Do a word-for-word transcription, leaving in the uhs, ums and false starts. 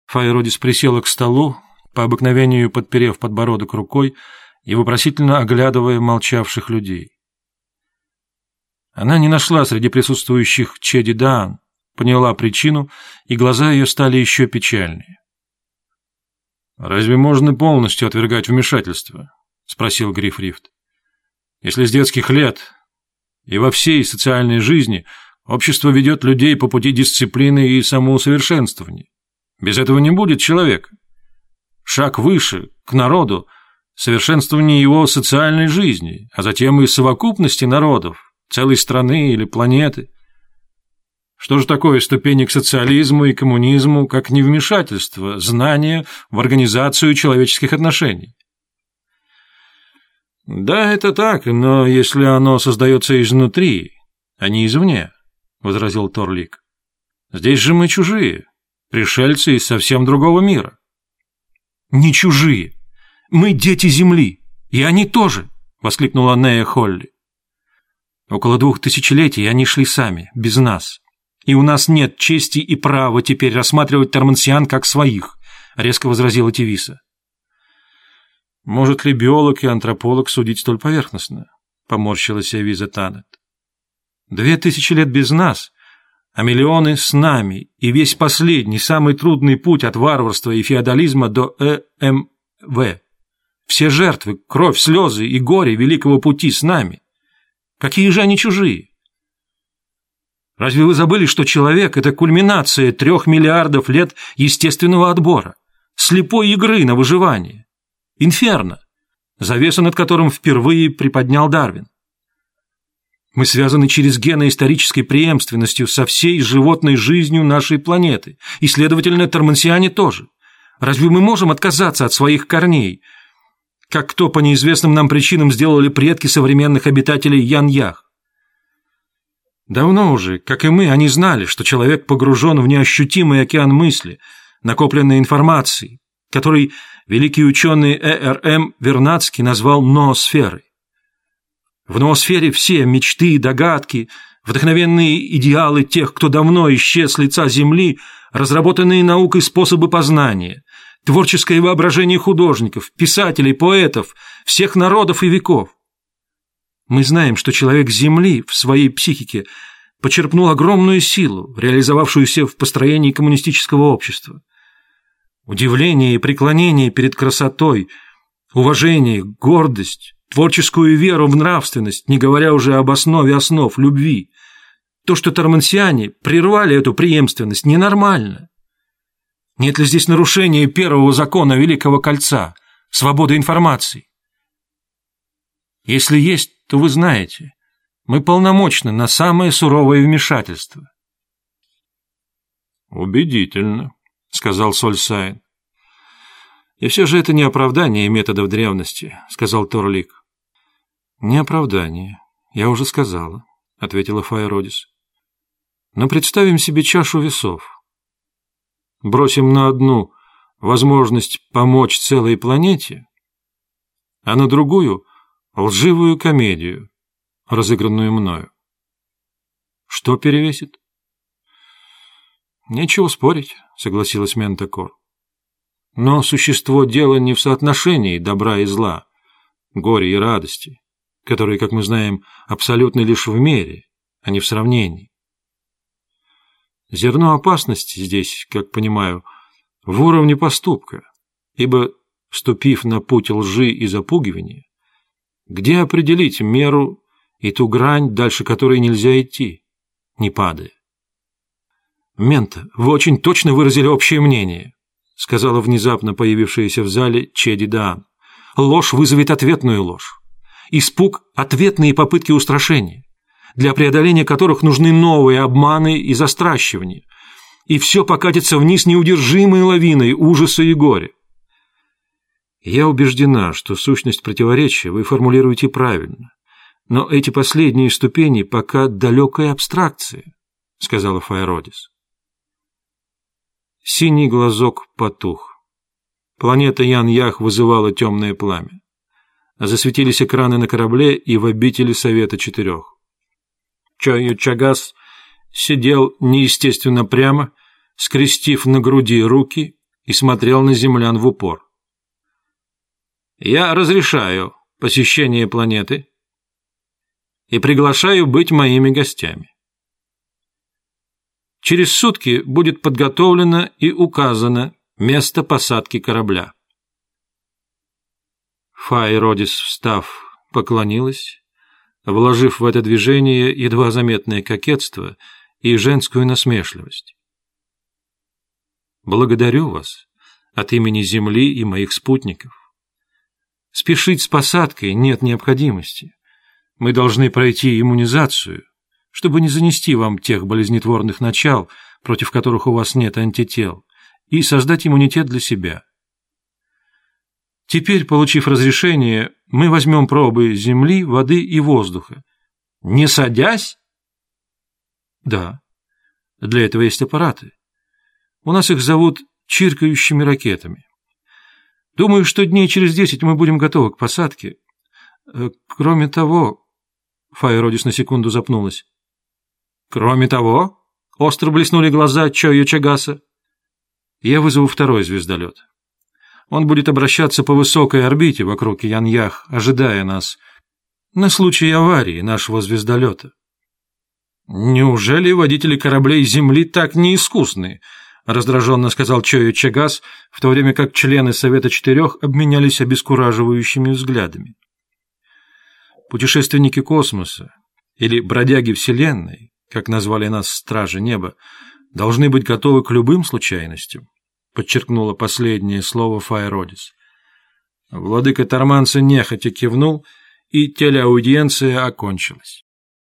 Файродис присела к столу, по обыкновению подперев подбородок рукой и вопросительно оглядывая молчавших людей. Она не нашла среди присутствующих Чеди Даан, поняла причину, и глаза ее стали еще печальнее. «Разве можно полностью отвергать вмешательство?» — спросил Гриф Рифт. «Если с детских лет и во всей социальной жизни общество ведет людей по пути дисциплины и самоусовершенствования, без этого не будет человека. Шаг выше, к народу, совершенствование его социальной жизни, а затем и совокупности народов, целой страны или планеты. Что же такое ступени к социализму и коммунизму, как невмешательство, знание в организацию человеческих отношений? Да, это так, но если оно создается изнутри, а не извне, — возразил Торлик. Здесь же мы чужие, пришельцы из совсем другого мира. Не чужие. Мы дети Земли, и они тоже, — воскликнула Нея Холли. Около двух тысячелетий они шли сами, без нас. И у нас нет чести и права теперь рассматривать тормансиан как своих, — резко возразила Тивиса. Может ли биолог и антрополог судить столь поверхностно? — поморщилась Эвиза Танет. Две тысячи лет без нас, а миллионы с нами, и весь последний, самый трудный путь от варварства и феодализма до Э М В. Все жертвы, кровь, слезы и горе великого пути с нами. Какие же они чужие? Разве вы забыли, что человек – это кульминация трех миллиардов лет естественного отбора, слепой игры на выживание, инферно, завеса над которым впервые приподнял Дарвин? Мы связаны через гены исторической преемственностью со всей животной жизнью нашей планеты, и, следовательно, тормансиане тоже. Разве мы можем отказаться от своих корней, как то по неизвестным нам причинам сделали предки современных обитателей Ян-Ях? Давно уже, как и мы, они знали, что человек погружен в неощутимый океан мысли, накопленной информации, который великий ученый Э Р М Вернадский назвал ноосферой. В ноосфере все мечты и догадки, вдохновенные идеалы тех, кто давно исчез с лица Земли, разработанные наукой способы познания, творческое воображение художников, писателей, поэтов, всех народов и веков. Мы знаем, что человек Земли в своей психике почерпнул огромную силу, реализовавшуюся в построении коммунистического общества. Удивление и преклонение перед красотой, уважение, гордость, творческую веру в нравственность, не говоря уже об основе основ любви. То, что тормансиане прервали эту преемственность, ненормально. Нет ли здесь нарушения первого закона Великого Кольца – свободы информации? Если есть, то вы знаете, мы полномочны на самое суровое вмешательство. «Убедительно», — сказал Сольсайн. «И все же это не оправдание методов древности», — сказал Торлик. «Не оправдание, я уже сказала», — ответила Файродис. «Но представим себе чашу весов. Бросим на одну возможность помочь целой планете, а на другую — лживую комедию, разыгранную мною. Что перевесит?» «Нечего спорить», — согласилась Ментакор. «Но существо дела не в соотношении добра и зла, горя и радости, которые, как мы знаем, абсолютны лишь в мере, а не в сравнении. Зерно опасности здесь, как понимаю, в уровне поступка, ибо, ступив на путь лжи и запугивания, где определить меру и ту грань, дальше которой нельзя идти, не падая?» «Мента, вы очень точно выразили общее мнение», — сказала внезапно появившаяся в зале Чеди Даан. «Ложь вызовет ответную ложь. Испуг — ответные попытки устрашения, для преодоления которых нужны новые обманы и застращивания, и все покатится вниз неудержимой лавиной ужаса и горя. Я убеждена, что сущность противоречия вы формулируете правильно, но эти последние ступени пока далекая абстракция», — сказала Файродис. Синий глазок потух. Планета Ян-Ях вызывала темное пламя. Засветились экраны на корабле и в обители Совета Четырех. Чаю-Чагас сидел неестественно прямо, скрестив на груди руки и смотрел на землян в упор. «Я разрешаю посещение планеты и приглашаю быть моими гостями. Через сутки будет подготовлено и указано место посадки корабля». Фа и Родис, встав, поклонилась, вложив в это движение едва заметное кокетство и женскую насмешливость. «Благодарю вас от имени Земли и моих спутников. Спешить с посадкой нет необходимости. Мы должны пройти иммунизацию, чтобы не занести вам тех болезнетворных начал, против которых у вас нет антител, и создать иммунитет для себя. Теперь, получив разрешение, мы возьмем пробы земли, воды и воздуха. Не садясь?» «Да. Для этого есть аппараты. У нас их зовут чиркающими ракетами. Думаю, что дней через десять мы будем готовы к посадке. Кроме того...» Фа и Родис на секунду запнулась. «Кроме того...» — остро блеснули глаза Чойо Чагаса. «Я вызову второй звездолет. Он будет обращаться по высокой орбите вокруг Яньях, ожидая нас, на случай аварии нашего звездолета». «Неужели водители кораблей Земли так неискусны?» — раздраженно сказал Чойо Чагас, в то время как члены Совета Четырех обменялись обескураживающими взглядами. «Путешественники космоса, или бродяги Вселенной, как назвали нас Стражи Неба, должны быть готовы к любым случайностям», — подчеркнула последнее слово Фа и Родис. Владыка Торманца нехотя кивнул, и телеаудиенция окончилась.